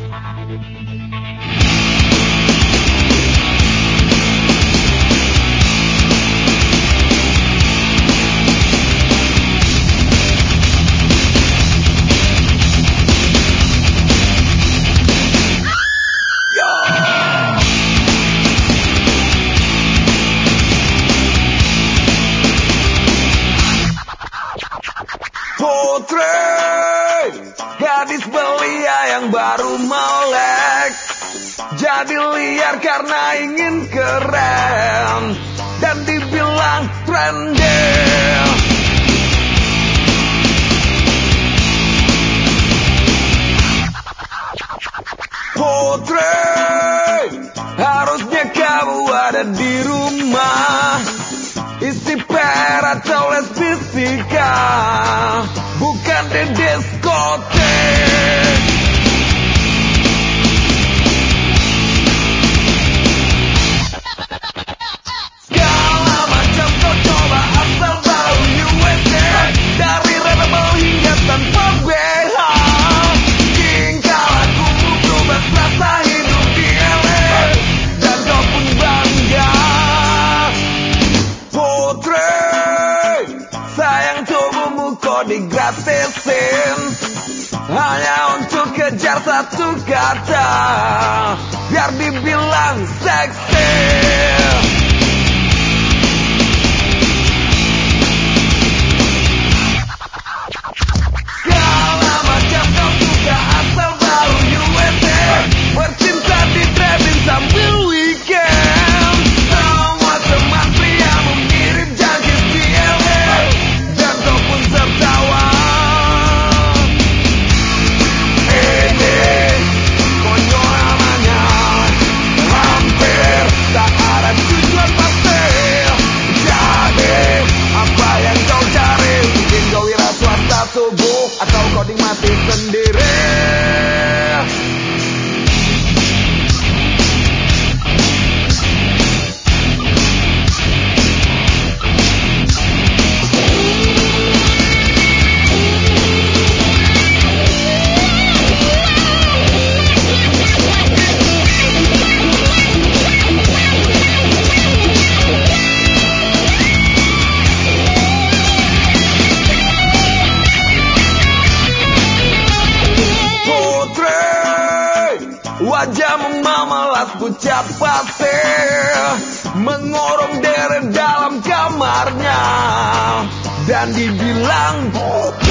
Putri, gadis belia yang baru melek, jadi liar karena ingin keren dan dibilang trendy. Putri, harusnya kamu ada di rumah, isi per atau lesbisika, bukan di diskotek. Segala macam kau coba asal tahu USA, dari rebel hingga tanpa BH. Tingkah lakumu berubah rasa hidup di LA, dan kau pun bangga. Putri, sayang tubuhmu kok digratisin hanya untuk kejar satu kata, biar dibilang seksi. Segala macam kau suka asal baru USA, bercinta di drive-in sambil weekend. Semua teman pria mengirim jangkis di LA, dan kau pun tertawa. Ini konyol namanya, hampir tak ada tujuan pasti. Jadi apa yang kau cari? Mungkin kau wira swasta subuh, atau kau nikmati sendiri. Wajah memalas pucat pasir, mengorong deret dalam kamarnya, dan dibilang